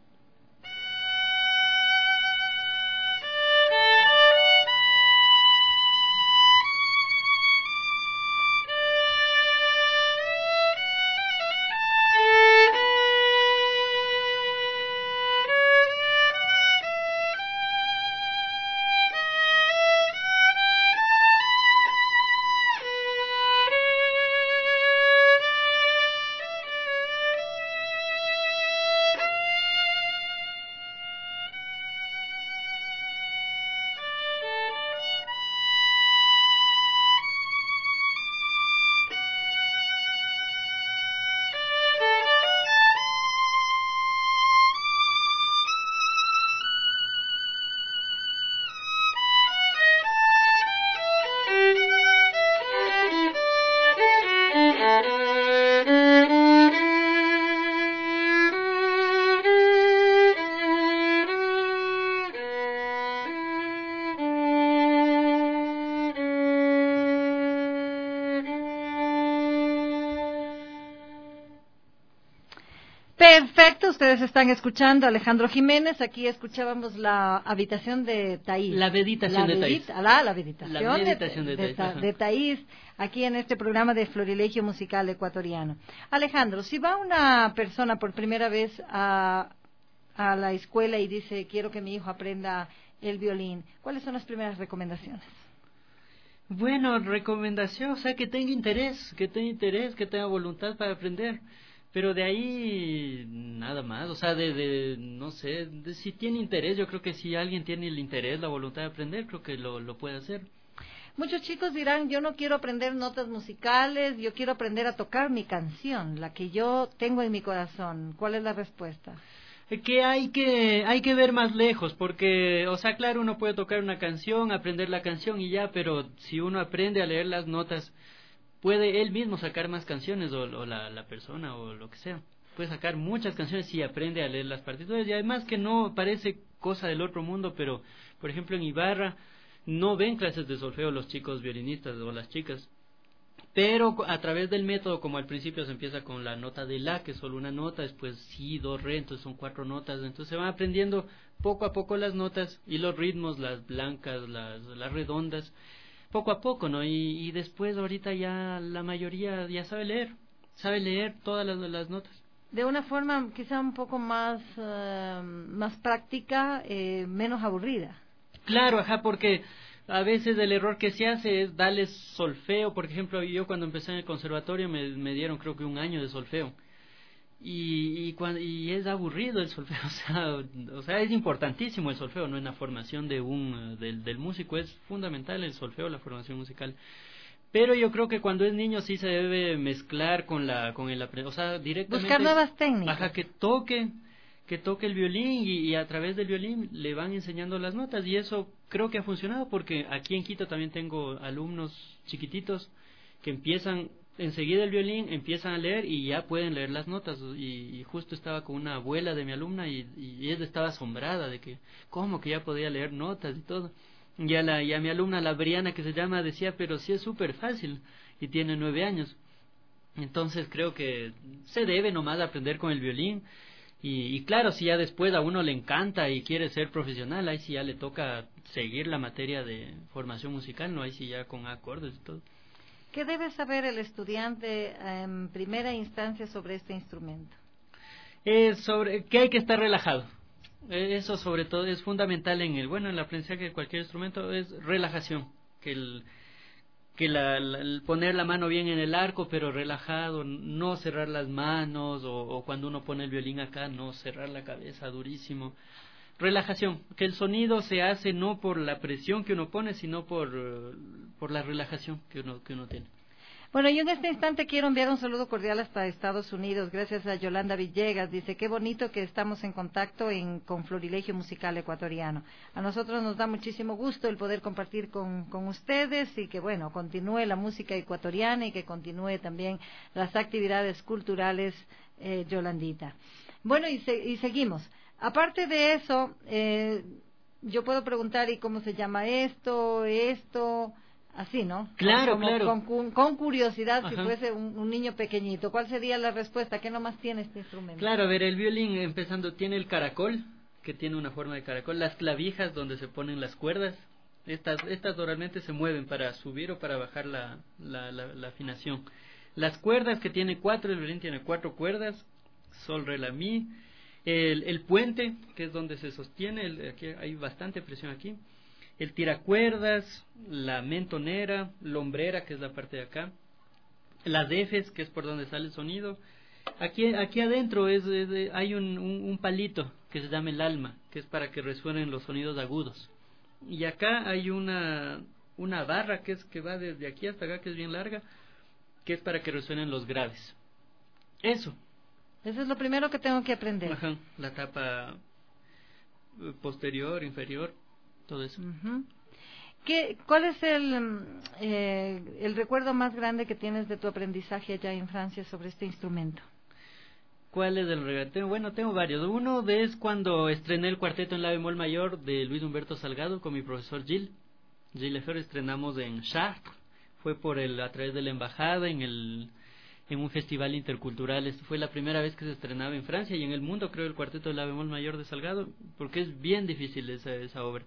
Perfecto, ustedes están escuchando a Alejandro Jiménez, aquí escuchábamos la habitación de Thaís. La meditación la de Thaís. La, la meditación, la meditación de, de, de, de, de Thaís, aquí en este programa de Florilegio Musical Ecuatoriano. Alejandro, si va una persona por primera vez a, a la escuela y dice, quiero que mi hijo aprenda el violín, ¿cuáles son las primeras recomendaciones? Bueno, recomendación, o sea, que tenga interés, que tenga interés, que tenga voluntad para aprender. Pero de ahí nada más, o sea, de, de no sé, de, si tiene interés, yo creo que si alguien tiene el interés, la voluntad de aprender, creo que lo, lo puede hacer. Muchos chicos dirán, yo no quiero aprender notas musicales, yo quiero aprender a tocar mi canción, la que yo tengo en mi corazón. ¿Cuál es la respuesta? Que hay que hay que ver más lejos, porque, o sea, claro, uno puede tocar una canción, aprender la canción y ya, pero si uno aprende a leer las notas, puede él mismo sacar más canciones, o, o la, la persona, o lo que sea. Puede sacar muchas canciones si aprende a leer las partituras. Y además que no parece cosa del otro mundo, pero, por ejemplo, en Ibarra no ven clases de solfeo los chicos violinistas o las chicas. Pero a través del método, como al principio se empieza con la nota de la, que es solo una nota, después si, do, re, entonces son cuatro notas. Entonces se van aprendiendo poco a poco las notas y los ritmos, las blancas, las, las redondas, poco a poco, ¿no? Y, y después ahorita ya la mayoría ya sabe leer, sabe leer todas las, las notas. De una forma quizá un poco más, uh, más práctica, eh, menos aburrida. Claro, ajá, porque a veces el error que se hace es darles solfeo. Por ejemplo, yo cuando empecé en el conservatorio me, me dieron creo que un año de solfeo. Y, y, cuando, y es aburrido el solfeo, o sea, o sea, es importantísimo el solfeo, no en la formación de un del, del músico, es fundamental el solfeo, la formación musical. Pero yo creo que cuando es niño sí se debe mezclar con la con el o sea, directamente buscar nuevas técnicas. Ajá, que toque que toque el violín y, y a través del violín le van enseñando las notas, y eso creo que ha funcionado, porque aquí en Quito también tengo alumnos chiquititos que empiezan enseguida el violín, empiezan a leer y ya pueden leer las notas. Y, y justo estaba con una abuela de mi alumna y, y ella estaba asombrada de que cómo que ya podía leer notas y todo. Y a, la, y a mi alumna, la Briana que se llama, decía, pero sí es súper fácil, y tiene nueve años. Entonces creo que se debe nomás aprender con el violín. Y, y claro, si ya después a uno le encanta y quiere ser profesional, ahí sí ya le toca seguir la materia de formación musical, no, ahí sí ya con acordes y todo. ¿Qué debe saber el estudiante en primera instancia sobre este instrumento? Es sobre que hay que estar relajado. Eso sobre todo es fundamental en el bueno en el aprendizaje de cualquier instrumento, es relajación, que el que la, la, el poner la mano bien en el arco, pero relajado, no cerrar las manos, o, o cuando uno pone el violín acá, no cerrar la cabeza durísimo. Relajación, que el sonido se hace no por la presión que uno pone, sino por, por la relajación que uno, que uno tiene. Bueno, yo en este instante quiero enviar un saludo cordial hasta Estados Unidos, gracias a Yolanda Villegas. Dice, qué bonito que estamos en contacto en, con Florilegio Musical Ecuatoriano. A nosotros nos da muchísimo gusto el poder compartir con, con ustedes y que, bueno, continúe la música ecuatoriana y que continúe también las actividades culturales, eh, Yolandita. Bueno, y, se, y seguimos. Aparte de eso, eh, yo puedo preguntar, ¿y cómo se llama esto, esto...? Así, ¿no? Claro, Como, claro. Con, con curiosidad, Ajá. Si fuese un, un niño pequeñito, ¿cuál sería la respuesta? ¿Qué nomás tiene este instrumento? Claro, a ver, el violín, empezando, tiene el caracol, que tiene una forma de caracol, las clavijas donde se ponen las cuerdas, estas estas normalmente se mueven para subir o para bajar la, la, la, la afinación. Las cuerdas, que tiene cuatro, el violín tiene cuatro cuerdas, sol, re, la, mi. El, el puente, que es donde se sostiene, el, aquí hay bastante presión aquí. El tiracuerdas, la mentonera, la hombrera, que es la parte de acá, las defes, que es por donde sale el sonido. Aquí aquí adentro es, es hay un, un, un palito que se llama el alma, que es para que resuenen los sonidos agudos. Y acá hay una una barra que es que va desde aquí hasta acá, que es bien larga, que es para que resuenen los graves. Eso. Eso es lo primero que tengo que aprender. Ajá, la tapa posterior, inferior. Todo eso. Uh-huh. ¿Qué, ¿Cuál es el, eh, el recuerdo más grande que tienes de tu aprendizaje allá en Francia sobre este instrumento? ¿Cuál es el regateo? Bueno, tengo varios. Uno de es cuando estrené el cuarteto en la bemol mayor de Luis Humberto Salgado con mi profesor Gilles. Gilles Lefebvre, estrenamos en Chartres. Fue por el a través de la embajada en el en un festival intercultural. Esto fue la primera vez que se estrenaba en Francia y en el mundo, creo, el cuarteto de la bemol mayor de Salgado, porque es bien difícil esa esa obra.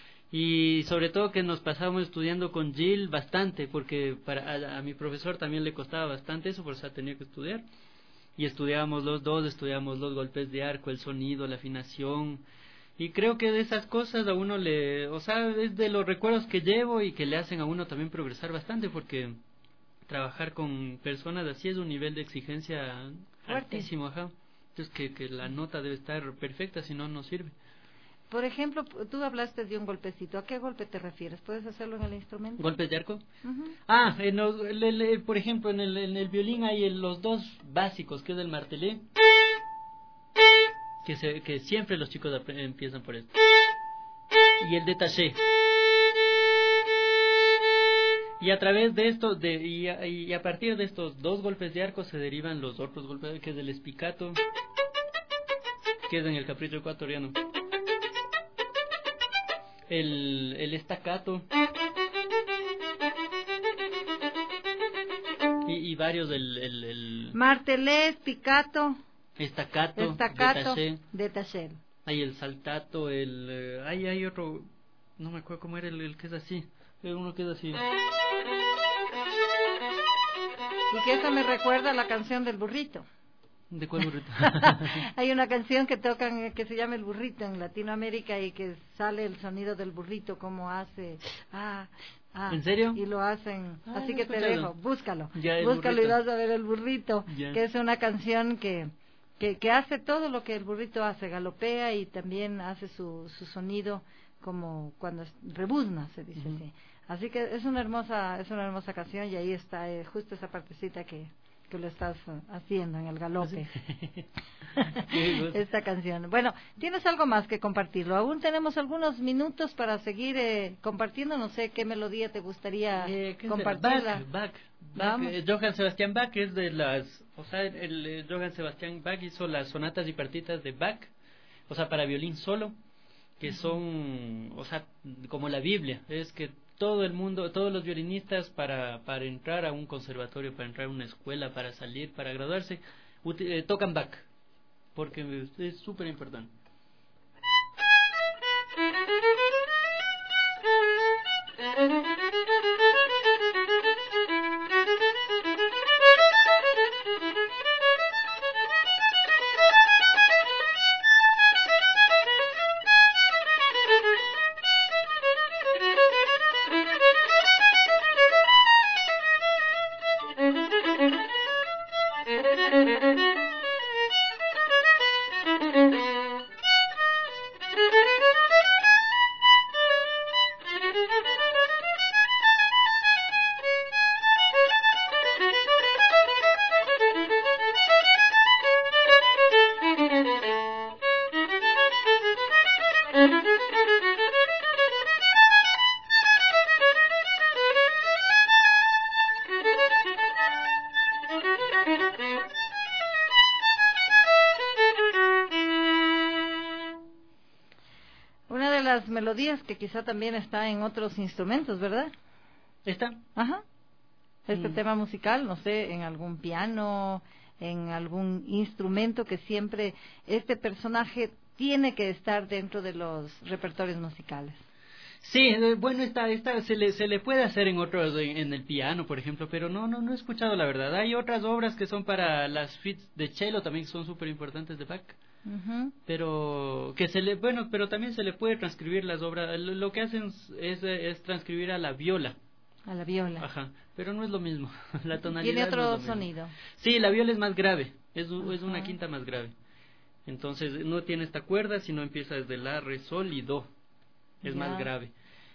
Y sobre todo que nos pasábamos estudiando con Gilles bastante, porque para a, a mi profesor también le costaba bastante eso, por eso tenía que estudiar. Y estudiábamos los dos, estudiábamos los golpes de arco, el sonido, la afinación. Y creo que de esas cosas a uno le... O sea, es de los recuerdos que llevo y que le hacen a uno también progresar bastante, porque trabajar con personas así es un nivel de exigencia fuerte, altísimo, ajá. Entonces que, que la nota debe estar perfecta, si no, no sirve. Por ejemplo, tú hablaste de un golpecito. ¿A qué golpe te refieres? ¿Puedes hacerlo en el instrumento? ¿Golpes de arco? Uh-huh. Ah, en los, le, le, por ejemplo, en el, en el violín hay el, los dos básicos, que es el martelé, que, se, que siempre los chicos empiezan por esto, y el détaché. Y a través de esto, de, y, a, y a partir de estos dos golpes de arco se derivan los otros golpes, que es el espicato, que es en el capricho ecuatoriano. El, el estacato y, y varios el, el, el martelé, picato, estacato, estacato, détaché. détaché. Hay el saltato, el eh, hay hay otro, no me acuerdo cómo era el, el que es así, uno que es así. Y que eso me recuerda a la canción del burrito. ¿De cuál burrito? Hay una canción que tocan que se llama El Burrito en Latinoamérica y que sale el sonido del burrito como hace ah, ah ¿En serio? y lo hacen, ah, así que te dejo, búscalo, ya, búscalo burrito. Y vas a ver El Burrito, ya. Que es una canción que, que que hace todo lo que el burrito hace, galopea y también hace su su sonido como cuando rebuzna, se dice. Uh-huh. Así. Así que es una hermosa es una hermosa canción y ahí está eh, justo esa partecita que que lo estás haciendo en el galope. Esta canción. Bueno, ¿tienes algo más que compartirlo? Aún tenemos algunos minutos para seguir eh, compartiendo. No sé qué melodía te gustaría eh, compartirla. Bach, Bach, Bach eh, Johann Sebastian Bach es de las, o sea, el eh, Johann Sebastian Bach hizo las sonatas y partitas de Bach, o sea, para violín solo, que son, o sea, como la Biblia, es que todo el mundo, todos los violinistas para para entrar a un conservatorio, para entrar a una escuela, para salir, para graduarse, eh, tocan Bach, porque es súper importante. melodías que quizá también está en otros instrumentos, ¿verdad? ¿Está? Ajá. Este Mm. tema musical, no sé, en algún piano, en algún instrumento que siempre este personaje tiene que estar dentro de los repertorios musicales. Sí, eh, bueno, esta, esta se le se le puede hacer en otros, en, en el piano, por ejemplo, pero no no no he escuchado la verdad. Hay otras obras que son para las suites de cello también que son súper importantes de Bach. Uh-huh. Pero que se le bueno, pero también se le puede transcribir las obras. Lo, lo que hacen es, es transcribir a la viola. A la viola. Ajá, pero no es lo mismo. La tonalidad Tiene otro no es lo sonido. mismo. Sí, la viola es más grave. Es u- es una Ajá. quinta más grave. Entonces no tiene esta cuerda, sino empieza desde la, re, sol y do. Es Ya. más grave.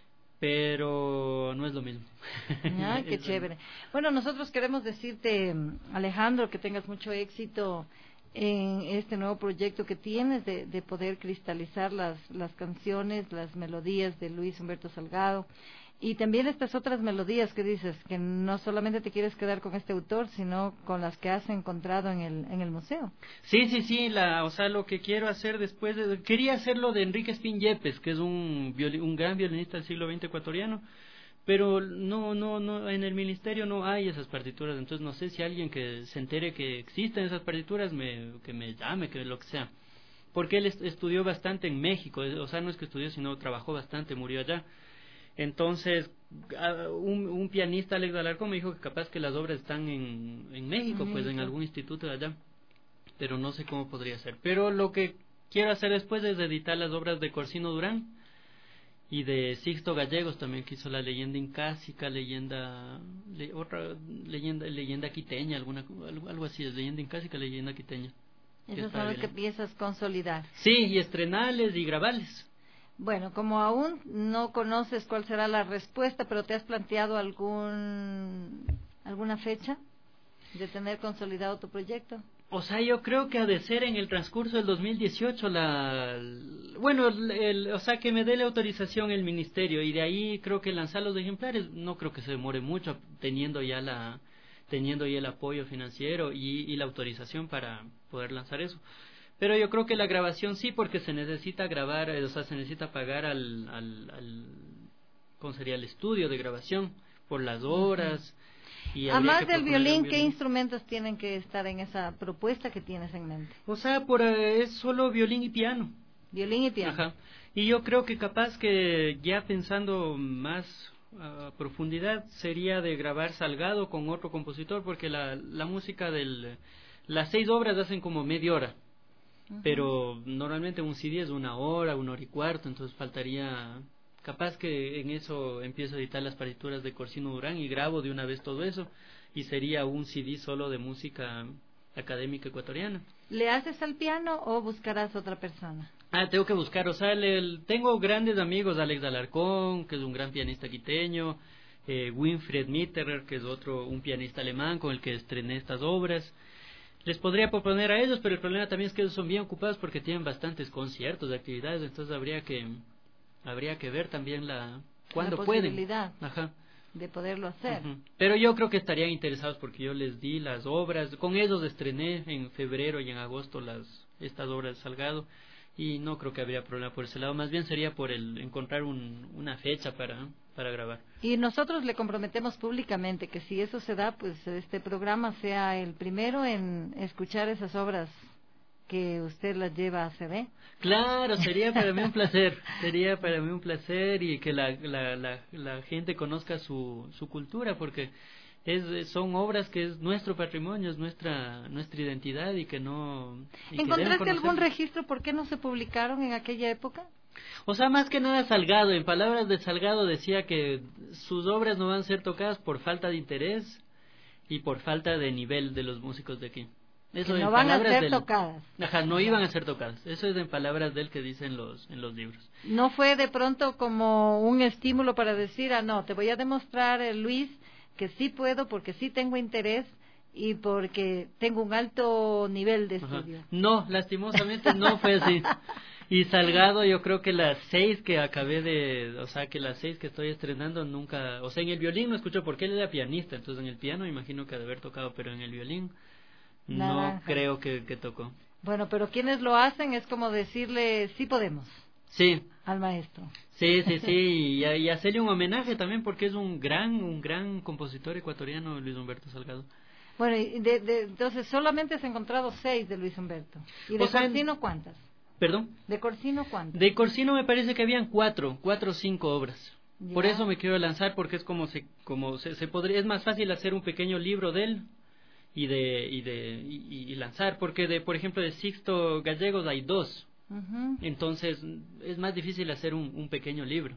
Pero no es lo mismo. Ay, qué Es- chévere. Bueno, nosotros queremos decirte, Alejandro, que tengas mucho éxito en este nuevo proyecto que tienes de, de poder cristalizar las, las canciones, las melodías de Luis Humberto Salgado. Y también estas otras melodías que dices, que no solamente te quieres quedar con este autor, sino con las que has encontrado en el, en el museo. Sí, sí, sí, la, o sea, lo que quiero hacer después, de, quería hacerlo de Enrique Espín Yepes, que es un, violi, un gran violinista del siglo veinte ecuatoriano, pero no, no, no, en el ministerio no hay esas partituras, entonces no sé si alguien que se entere que existen esas partituras, me, que me llame, que lo que sea, porque él est estudió bastante en México, o sea, no es que estudió, sino trabajó bastante, murió allá. Entonces, un, un pianista, Alex Alarcón, me dijo que capaz que las obras están en, en México, pues en algún instituto de allá, pero no sé cómo podría ser. Pero lo que quiero hacer después es editar las obras de Corsino Durán y de Sixto Gallegos también, que hizo la leyenda incásica, leyenda, le, otra leyenda, leyenda quiteña, alguna, algo, algo así, es leyenda incásica, leyenda quiteña. Esos son los que piensas consolidar. Sí, y estrenales y grabales. Bueno, como aún no conoces cuál será la respuesta, pero te has planteado algún alguna fecha de tener consolidado tu proyecto. O sea, yo creo que ha de ser en el transcurso del dos mil dieciocho la... Bueno, el, el, o sea, que me dé la autorización el ministerio y de ahí creo que lanzar los ejemplares no creo que se demore mucho teniendo ya la teniendo ya el apoyo financiero y, y la autorización para poder lanzar eso. Pero yo creo que la grabación sí, porque se necesita grabar, o sea, se necesita pagar al, al, al ¿cómo sería? El estudio de grabación por las horas. Y además del violín, ¿qué instrumentos tienen que estar en esa propuesta que tienes en mente? O sea, por, eh, es solo violín y piano. Violín y piano. Ajá. Y yo creo que capaz que ya pensando más a profundidad sería de grabar Salgado con otro compositor, porque la, la música del... Las seis obras hacen como media hora. Pero normalmente un C D es una hora, una hora y cuarto, entonces faltaría, capaz que en eso empiezo a editar las partituras de Corsino Durán y grabo de una vez todo eso, y sería un C D solo de música académica ecuatoriana. ¿Le haces al piano o buscarás otra persona? Ah, tengo que buscar, o sea, le, el, tengo grandes amigos, Alex Alarcón, que es un gran pianista quiteño, eh, Winfried Mitterer, que es otro, un pianista alemán con el que estrené estas obras. Les podría proponer a ellos, pero el problema también es que ellos son bien ocupados porque tienen bastantes conciertos, actividades, entonces habría que habría que ver también la cuándo la pueden. posibilidad Ajá. de poderlo hacer. Uh-huh. Pero yo creo que estarían interesados porque yo les di las obras, con ellos estrené en febrero y en agosto las estas obras de Salgado y no creo que habría problema por ese lado, más bien sería por el encontrar un, una fecha para para grabar. Y nosotros le comprometemos públicamente que si eso se da, pues este programa sea el primero en escuchar esas obras que usted las lleva a C D. Claro, sería para mí un placer, sería para mí un placer y que la, la, la, la gente conozca su, su cultura, porque es son obras que es nuestro patrimonio, es nuestra nuestra identidad y que no... Y ¿encontraste que algún registro por qué no se publicaron en aquella época? O sea, más que nada Salgado, en palabras de Salgado decía que sus obras no van a ser tocadas por falta de interés y por falta de nivel de los músicos de aquí. Eso que no en van a ser del, tocadas. Ajá, no iban a ser tocadas. Eso es en palabras de él que dice en los, en los libros. ¿No fue de pronto como un estímulo para decir, ah, no, te voy a demostrar, eh, Luis, que sí puedo porque sí tengo interés y porque tengo un alto nivel de estudio? Ajá. No, lastimosamente no fue así. Y Salgado, yo creo que las seis que acabé de, o sea, que las seis que estoy estrenando nunca, o sea, en el violín no escucho porque él era pianista, entonces en el piano imagino que ha de haber tocado, pero en el violín Naranja. no creo que, que tocó. Bueno, pero quienes lo hacen es como decirle, sí podemos, Sí. Al maestro. Sí, sí, sí, y, y hacerle un homenaje también porque es un gran, un gran compositor ecuatoriano, Luis Humberto Salgado. Bueno, y de, de, entonces solamente has encontrado seis de Luis Humberto. ¿Y de O sea, Corsino cuántas? ¿Perdón? ¿De Corsino cuántas? De Corsino me parece que habían cuatro, cuatro o cinco obras. Ya. Por eso me quiero lanzar, porque es como se, como se, se podría, es más fácil hacer un pequeño libro de él y de, y de, y, y lanzar, porque de, por ejemplo, de Sixto Gallegos hay dos. Uh-huh. Entonces es más difícil hacer un, un pequeño libro,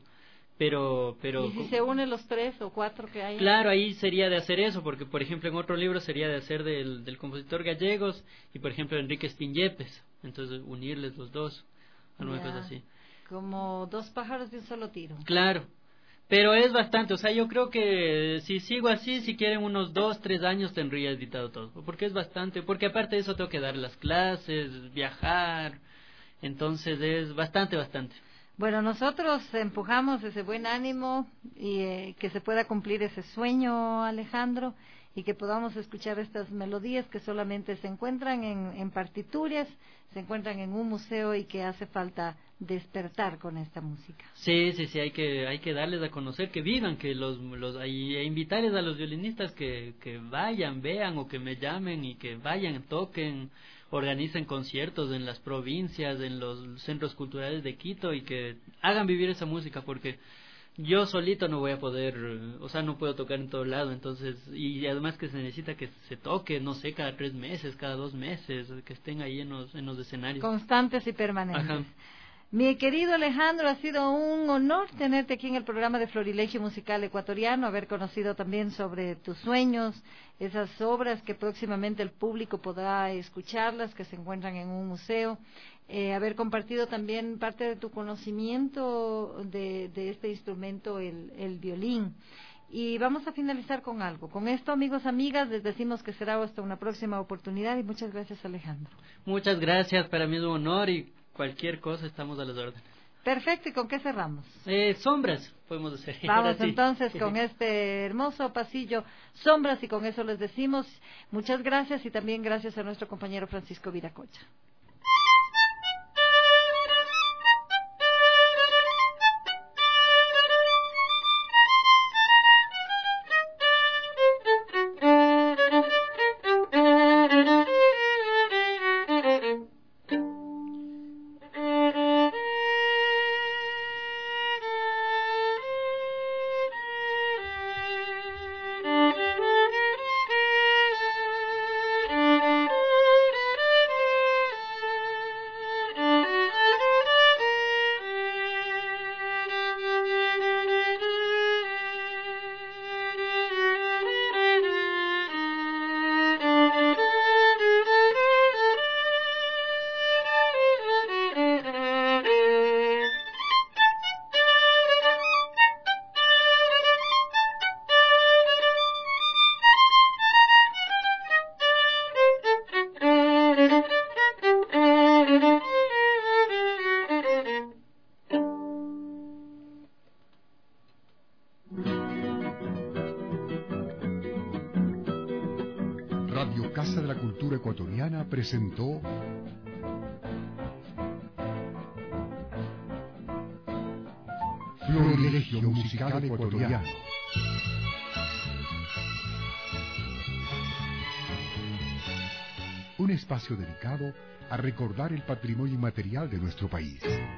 pero pero ¿Y si se unen los tres o cuatro que hay? Claro, ahí sería de hacer eso, porque por ejemplo en otro libro sería de hacer del, del compositor Gallegos y por ejemplo Enrique Spin-Yepes, entonces unirles los dos, alguna cosa así. Como dos pájaros de un solo tiro. Claro, pero es bastante, o sea, yo creo que si sigo así, si quieren unos dos, tres años tendría editado todo, porque es bastante, porque aparte de eso tengo que dar las clases, viajar. Entonces es bastante, bastante. Bueno, nosotros empujamos ese buen ánimo y eh, que se pueda cumplir ese sueño, Alejandro, y que podamos escuchar estas melodías que solamente se encuentran en, en partituras, se encuentran en un museo y que hace falta despertar con esta música. Sí, sí, sí, hay que hay que darles a conocer, que vivan, que los los y, e invitarles a los violinistas que que vayan, vean o que me llamen y que vayan, toquen, organicen conciertos en las provincias, en los centros culturales de Quito y que hagan vivir esa música, porque yo solito no voy a poder, o sea, no puedo tocar en todo lado, entonces, y además que se necesita que se toque, no sé, cada tres meses, cada dos meses, que estén ahí en los, en los escenarios. Constantes y permanentes. Ajá. Mi querido Alejandro, ha sido un honor tenerte aquí en el programa de Florilegio Musical Ecuatoriano, haber conocido también sobre tus sueños, esas obras que próximamente el público podrá escucharlas, que se encuentran en un museo, eh, haber compartido también parte de tu conocimiento de, de este instrumento, el, el violín. Y vamos a finalizar con algo. Con esto, amigos, amigas, les decimos que será hasta una próxima oportunidad y muchas gracias, Alejandro. Muchas gracias, para mí es un honor y cualquier cosa estamos a las órdenes. Perfecto, ¿y con qué cerramos? Eh, sombras, podemos hacer. Vamos sí. entonces con este hermoso pasillo, sombras, y con eso les decimos muchas gracias y también gracias a nuestro compañero Francisco Viracocha. Radio Casa de la Cultura Ecuatoriana presentó Florilegio Musical Ecuatoriano. Un espacio dedicado a recordar el patrimonio inmaterial de nuestro país.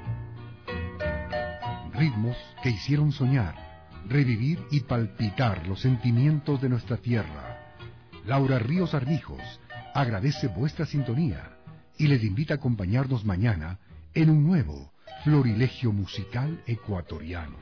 Ritmos que hicieron soñar, revivir y palpitar los sentimientos de nuestra tierra. Laura Ríos Armijos agradece vuestra sintonía y les invita a acompañarnos mañana en un nuevo Florilegio Musical Ecuatoriano.